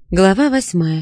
Глава 8.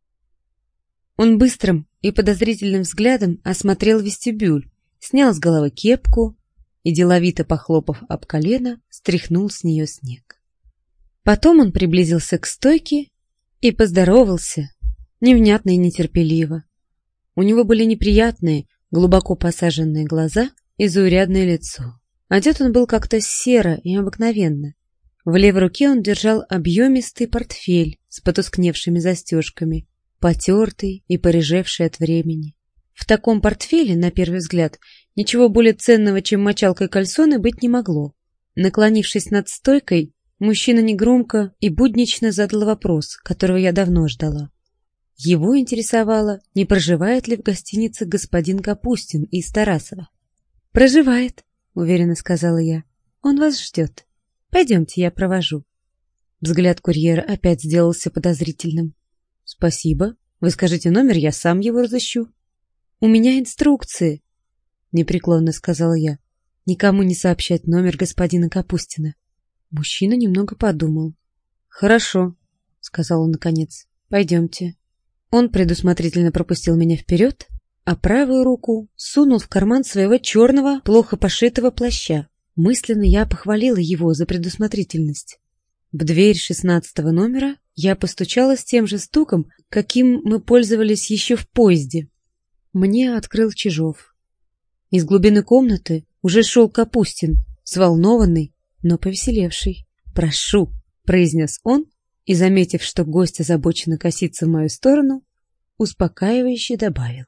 Он быстрым и подозрительным взглядом осмотрел вестибюль, снял с головы кепку и, деловито похлопав об колено, стряхнул с нее снег. Потом он приблизился к стойке и поздоровался, невнятно и нетерпеливо. У него были неприятные, глубоко посаженные глаза и заурядное лицо. Одет он был как-то серо и обыкновенно. В левой руке он держал объемистый портфель с потускневшими застежками, потертый и порыжевший от времени. В таком портфеле, на первый взгляд, ничего более ценного, чем мочалка и кальсоны, быть не могло. Наклонившись над стойкой, мужчина негромко и буднично задал вопрос, которого я давно ждала. Его интересовало, не проживает ли в гостинице господин Капустин из Тарасова. «Проживает», — уверенно сказала я. «Он вас ждет. Пойдемте, я провожу». Взгляд курьера опять сделался подозрительным. «Спасибо. Вы скажите номер, я сам его разыщу». «У меня инструкции», — непреклонно сказала я. «Никому не сообщать номер господина Капустина». Мужчина немного подумал. «Хорошо», — сказал он наконец. «Пойдемте». Он предусмотрительно пропустил меня вперед, а правую руку сунул в карман своего черного, плохо пошитого плаща. Мысленно я похвалила его за предусмотрительность. В дверь 16-го номера я постучала с тем же стуком, каким мы пользовались еще в поезде. Мне открыл Чижов. Из глубины комнаты уже шел Капустин, взволнованный, но повеселевший. «Прошу», — произнес он, и, заметив, что гость озабоченно косится в мою сторону, успокаивающе добавил.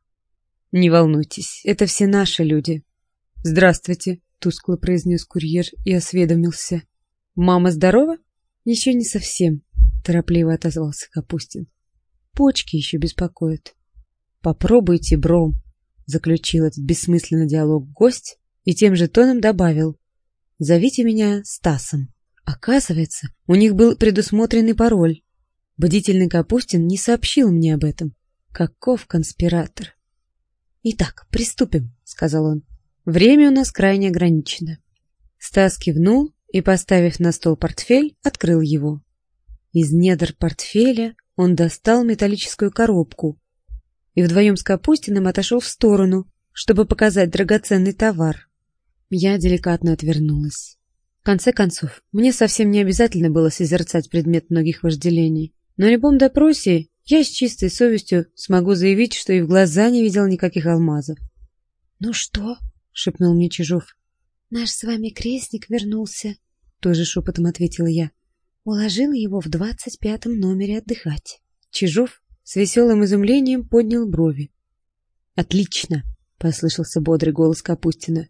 «Не волнуйтесь, это все наши люди». «Здравствуйте», — тускло произнес курьер и осведомился. «Мама здорова?» «Еще не совсем», — торопливо отозвался Капустин. «Почки еще беспокоят». «Попробуйте бром», — заключил этот бессмысленный диалог гость и тем же тоном добавил. «Зовите меня Стасом». Оказывается, у них был предусмотренный пароль. Бдительный Капустин не сообщил мне об этом. Каков конспиратор! «Итак, приступим», — сказал он. «Время у нас крайне ограничено». Стас кивнул и, поставив на стол портфель, открыл его. Из недр портфеля он достал металлическую коробку и вдвоем с Капустиным отошел в сторону, чтобы показать драгоценный товар. Я деликатно отвернулась. В конце концов, мне совсем не обязательно было созерцать предмет многих вожделений. На любом допросе я с чистой совестью смогу заявить, что и в глаза не видел никаких алмазов. «Ну что?» — шепнул мне Чижов. «Наш с вами крестник вернулся», — тоже шепотом ответила я. «Уложил его в 25-м номере отдыхать». Чижов с веселым изумлением поднял брови. «Отлично!» — послышался бодрый голос Капустина.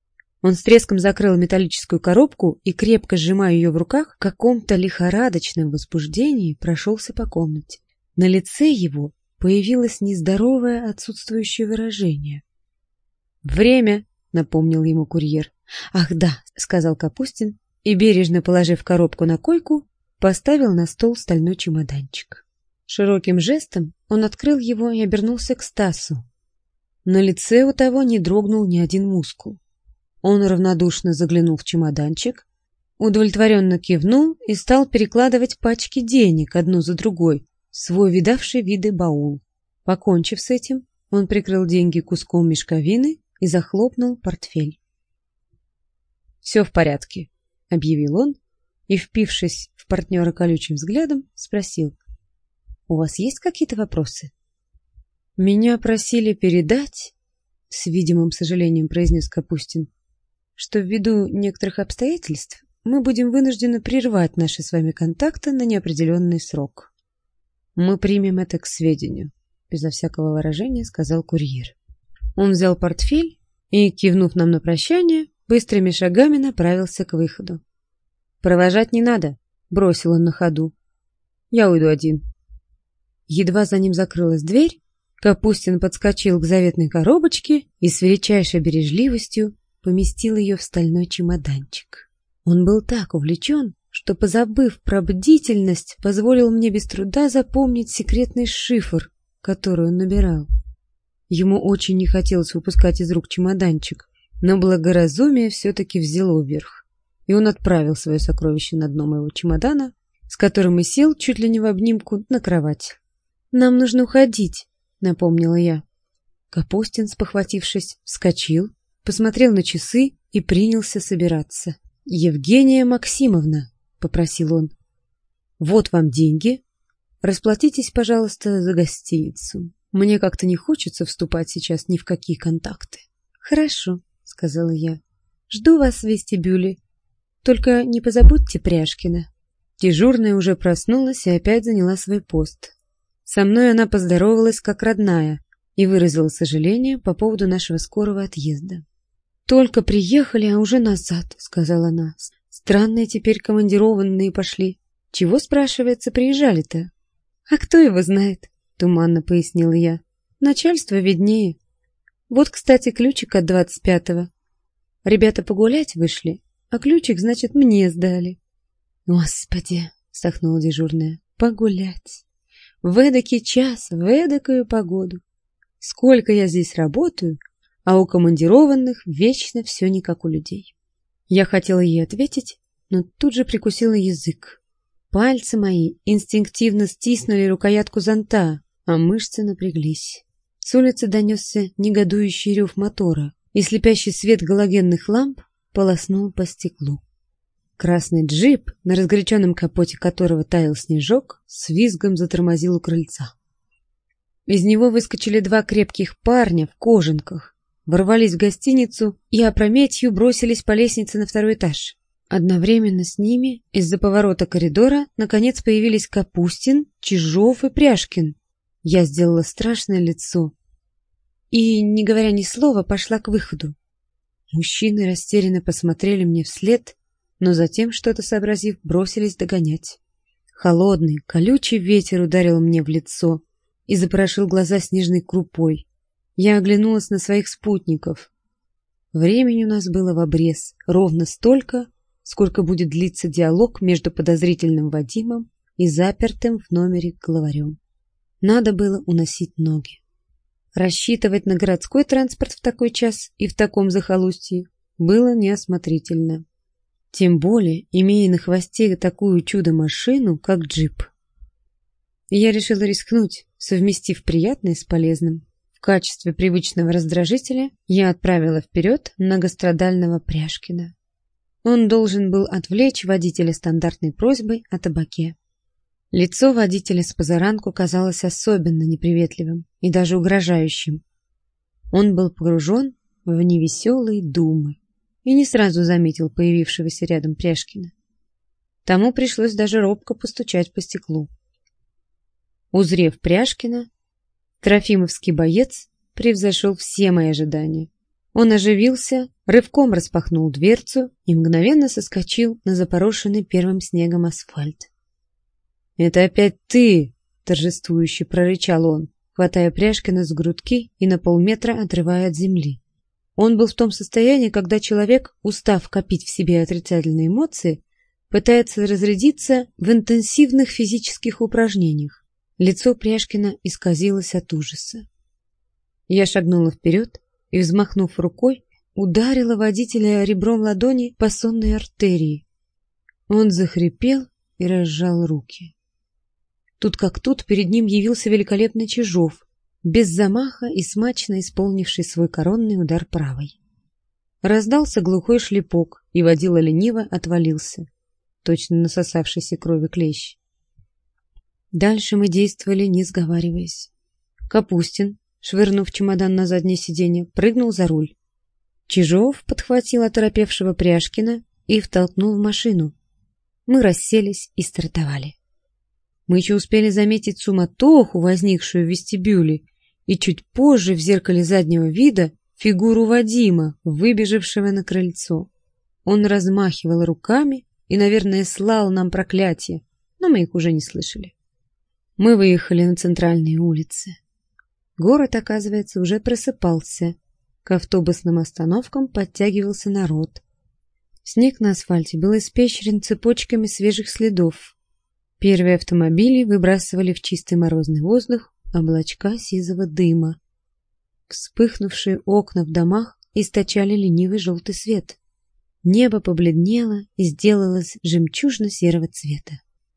Он с треском закрыл металлическую коробку и, крепко сжимая ее в руках, в каком-то лихорадочном возбуждении прошелся по комнате. На лице его появилось нездоровое отсутствующее выражение. «Время!» — напомнил ему курьер. «Ах да!» — сказал Капустин и, бережно положив коробку на койку, поставил на стол стальной чемоданчик. Широким жестом он открыл его и обернулся к Стасу. На лице у того не дрогнул ни один мускул. Он равнодушно заглянул в чемоданчик, удовлетворенно кивнул и стал перекладывать пачки денег одну за другой в свой видавший виды баул. Покончив с этим, он прикрыл деньги куском мешковины и захлопнул портфель. «Все в порядке», — объявил он и, впившись в партнера колючим взглядом, спросил. «У вас есть какие-то вопросы?» «Меня просили передать», — с видимым сожалением произнес Капустин, «что ввиду некоторых обстоятельств мы будем вынуждены прервать наши с вами контакты на неопределенный срок». «Мы примем это к сведению», — безо всякого выражения сказал курьер. Он взял портфель и, кивнув нам на прощание, быстрыми шагами направился к выходу. «Провожать не надо», — бросил он на ходу. «Я уйду один». Едва за ним закрылась дверь, Капустин подскочил к заветной коробочке и с величайшей бережливостью поместил ее в стальной чемоданчик. Он был так увлечен, что, позабыв про бдительность, позволил мне без труда запомнить секретный шифр, который он набирал. Ему очень не хотелось выпускать из рук чемоданчик, но благоразумие все-таки взяло вверх, и он отправил свое сокровище на дно моего чемодана с которым и сел чуть ли не в обнимку на кровать. «Нам нужно уходить», — напомнила я. Капустин, спохватившись, вскочил, посмотрел на часы и принялся собираться. «Евгения Максимовна», — попросил он, — «вот вам деньги. Расплатитесь, пожалуйста, за гостиницу. Мне как-то не хочется вступать сейчас ни в какие контакты». «Хорошо», — сказала я. «Жду вас в вестибюле. Только не позабудьте Пряшкина». Дежурная уже проснулась и опять заняла свой пост. Со мной она поздоровалась как родная и выразила сожаление по поводу нашего скорого отъезда. «Только приехали, а уже назад», — сказала она. «Странные теперь командированные пошли. Чего, спрашивается, приезжали-то?» «А кто его знает?» — туманно пояснила я. «Начальство виднее. Вот, кстати, ключик от 25-го. Ребята погулять вышли, а ключик, значит, мне сдали». «Господи!» — вздохнула дежурная. «Погулять! В эдакий час, в эдакую погоду! Сколько я здесь работаю, а у командированных вечно все не как у людей». Я хотела ей ответить, но тут же прикусила язык. Пальцы мои инстинктивно стиснули рукоятку зонта, а мышцы напряглись. С улицы донесся негодующий рев мотора, и слепящий свет галогенных ламп полоснул по стеклу. Красный джип, на разгоряченном капоте которого таял снежок, с визгом затормозил у крыльца. Из него выскочили два крепких парня в кожанках, ворвались в гостиницу и опрометью бросились по лестнице на второй этаж. Одновременно с ними из-за поворота коридора наконец появились Капустин, Чижов и Пряшкин. Я сделала страшное лицо и, не говоря ни слова, пошла к выходу. Мужчины растерянно посмотрели мне вслед, но затем, что-то сообразив, бросились догонять. Холодный, колючий ветер ударил мне в лицо и запорошил глаза снежной крупой. Я оглянулась на своих спутников. Времени у нас было в обрез, ровно столько, сколько будет длиться диалог между подозрительным Вадимом и запертым в номере главарем. Надо было уносить ноги. Рассчитывать на городской транспорт в такой час и в таком захолустье было неосмотрительно. Тем более, имея на хвосте такую чудо-машину, как джип. Я решила рискнуть, совместив приятное с полезным. В качестве привычного раздражителя я отправила вперед многострадального Пряшкина. Он должен был отвлечь водителя стандартной просьбой о табаке. Лицо водителя спозаранку казалось особенно неприветливым и даже угрожающим. Он был погружен в невеселые думы и не сразу заметил появившегося рядом Пряшкина. Тому пришлось даже робко постучать по стеклу. Узрев Пряшкина, трофимовский боец превзошел все мои ожидания. Он оживился, рывком распахнул дверцу и мгновенно соскочил на запорошенный первым снегом асфальт. «Это опять ты!» — торжествующе прорычал он, хватая Пряшкина с грудки и на полметра отрывая от земли. Он был в том состоянии, когда человек, устав копить в себе отрицательные эмоции, пытается разрядиться в интенсивных физических упражнениях. Лицо Пряшкина исказилось от ужаса. Я шагнула вперед и, взмахнув рукой, ударила водителя ребром ладони по сонной артерии. Он захрипел и разжал руки. Тут как тут перед ним явился великолепный Чижов, без замаха и смачно исполнивший свой коронный удар правой. Раздался глухой шлепок, и водила лениво отвалился, точно насосавшийся крови клещ. Дальше мы действовали, не сговариваясь. Капустин, швырнув чемодан на заднее сиденье, прыгнул за руль. Чижов подхватил оторопевшего Пряшкина и втолкнул в машину. Мы расселись и стартовали. Мы еще успели заметить суматоху, возникшую в вестибюле, и чуть позже в зеркале заднего вида фигуру Вадима, выбежавшего на крыльцо. Он размахивал руками и, наверное, слал нам проклятия, но мы их уже не слышали. Мы выехали на центральные улицы. Город, оказывается, уже просыпался. К автобусным остановкам подтягивался народ. Снег на асфальте был испещрен цепочками свежих следов. Первые автомобили выбрасывали в чистый морозный воздух облачка сизого дыма. Вспыхнувшие окна в домах источали ленивый желтый свет. Небо побледнело и сделалось жемчужно-серого цвета.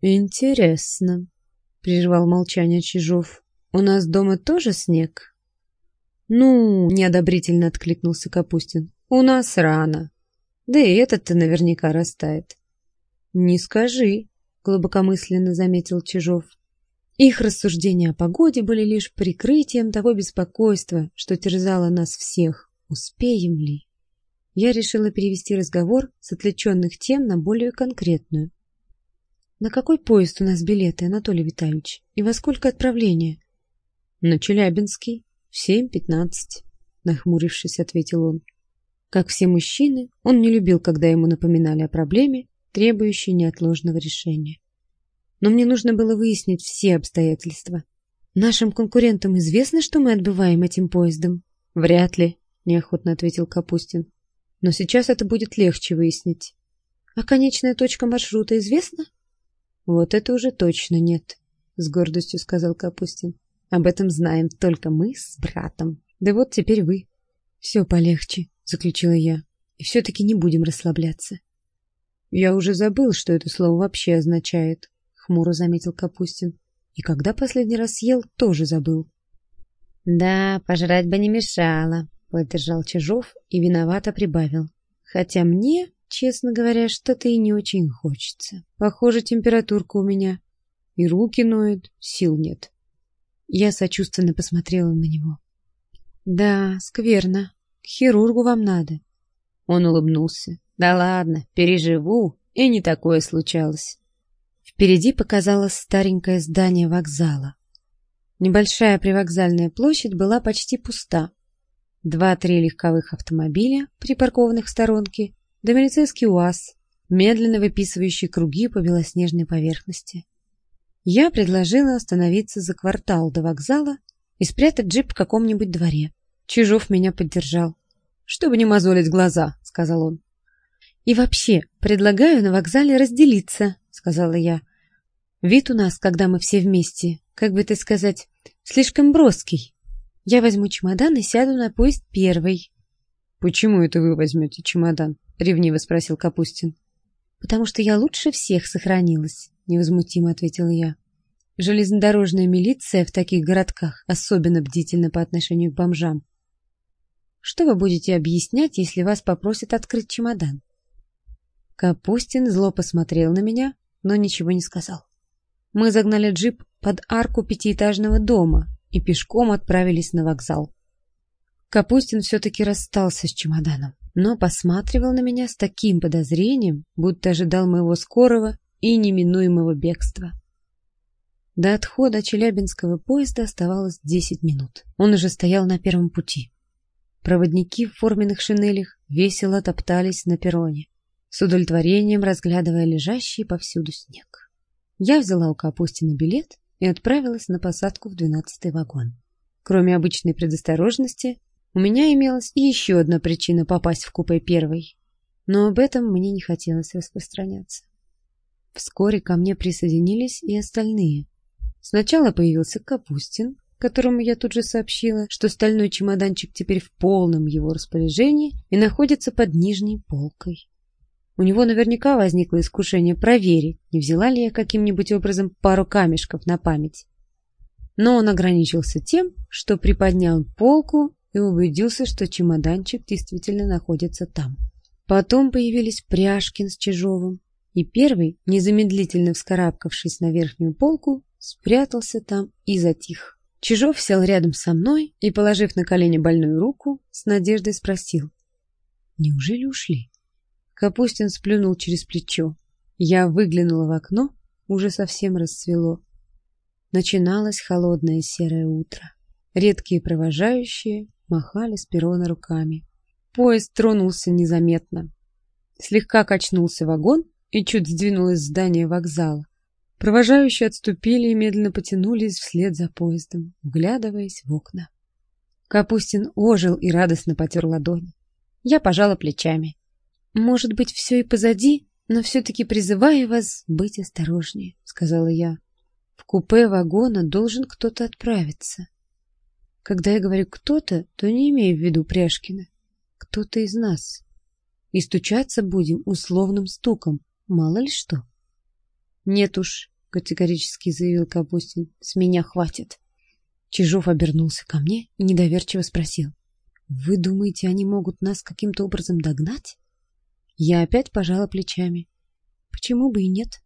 Интересно, прервал молчание Чижов. У нас дома тоже снег? Ну, неодобрительно откликнулся Капустин. У нас рано. Да и этот-то наверняка растает. Не скажи, глубокомысленно заметил Чижов. Их рассуждения о погоде были лишь прикрытием того беспокойства, что терзало нас всех. Успеем ли? Я решила перевести разговор с отвлеченных тем на более конкретную. На какой поезд у нас билеты, Анатолий Витальевич? И во сколько отправление? На Челябинский. В 7:15, нахмурившись, ответил он. Как все мужчины, он не любил, когда ему напоминали о проблеме, требующей неотложного решения. Но мне нужно было выяснить все обстоятельства. Нашим конкурентам известно, что мы отбываем этим поездом? Вряд ли, неохотно ответил Капустин. Но сейчас это будет легче выяснить. А конечная точка маршрута известна? Вот это уже точно нет, с гордостью сказал Капустин. Об этом знаем только мы с братом. Да вот теперь вы. Все полегче, заключила я. И все-таки не будем расслабляться. Я уже забыл, что это слово вообще означает, хмуро заметил Капустин. И когда последний раз съел, тоже забыл. Да, пожрать бы не мешало, поддержал Чижов и виновато прибавил. Хотя мне, честно говоря, что-то и не очень хочется. Похоже, температурка у меня. И руки ноют, сил нет. Я сочувственно посмотрела на него. Да, скверно. К хирургу вам надо. Он улыбнулся. Да ладно, переживу, и не такое случалось. Впереди показалось старенькое здание вокзала. Небольшая привокзальная площадь была почти пуста. 2-3 легковых автомобиля, припаркованных в сторонке, да милицейский УАЗ, медленно выписывающий круги по белоснежной поверхности. Я предложила остановиться за квартал до вокзала и спрятать джип в каком-нибудь дворе. Чижов меня поддержал. «Чтобы не мозолить глаза», — сказал он. «И вообще, предлагаю на вокзале разделиться», — сказала я. «Вид у нас, когда мы все вместе, как бы это сказать, слишком броский. Я возьму чемодан и сяду на поезд первой». «Почему это вы возьмете чемодан?» — ревниво спросил Капустин. «Потому что я лучше всех сохранилась», — невозмутимо ответила я. «Железнодорожная милиция в таких городках особенно бдительна по отношению к бомжам. Что вы будете объяснять, если вас попросят открыть чемодан?» Капустин зло посмотрел на меня, но ничего не сказал. Мы загнали джип под арку 5-этажного дома и пешком отправились на вокзал. Капустин все-таки расстался с чемоданом, но посматривал на меня с таким подозрением, будто ожидал моего скорого и неминуемого бегства. До отхода челябинского поезда оставалось 10 минут. Он уже стоял на первом пути. Проводники в форменных шинелях весело топтались на перроне, с удовлетворением разглядывая лежащий повсюду снег. Я взяла у Капустина билет и отправилась на посадку в 12-й вагон. Кроме обычной предосторожности, у меня имелась и еще одна причина попасть в купе первой, но об этом мне не хотелось распространяться. Вскоре ко мне присоединились и остальные. Сначала появился Капустин, которому я тут же сообщила, что стальной чемоданчик теперь в полном его распоряжении и находится под нижней полкой. У него наверняка возникло искушение проверить, не взяла ли я каким-нибудь образом пару камешков на память. Но он ограничился тем, что приподнял полку и убедился, что чемоданчик действительно находится там. Потом появились Пряжкин с Чижовым, и первый, незамедлительно вскарабкавшись на верхнюю полку, спрятался там и затих. Чижов сел рядом со мной и, положив на колени больную руку, с надеждой спросил: «Неужели ушли?» Капустин сплюнул через плечо. Я выглянула в окно, уже совсем расцвело. Начиналось холодное серое утро. Редкие провожающие махали с перрона руками. Поезд тронулся незаметно. Слегка качнулся вагон и чуть сдвинулось здание вокзала. Провожающие отступили и медленно потянулись вслед за поездом, вглядываясь в окна. Капустин ожил и радостно потер ладони. Я пожала плечами. «Может быть, все и позади, но все-таки призываю вас быть осторожнее», — сказала я. «В купе вагона должен кто-то отправиться». Когда я говорю «кто-то», то не имею в виду Пряжкина. Кто-то из нас. И стучаться будем условным стуком, мало ли что. Нет уж, категорически заявил Капустин. С меня хватит. Чижов обернулся ко мне и недоверчиво спросил. Вы думаете, они могут нас каким-то образом догнать? Я опять пожала плечами. Почему бы и нет?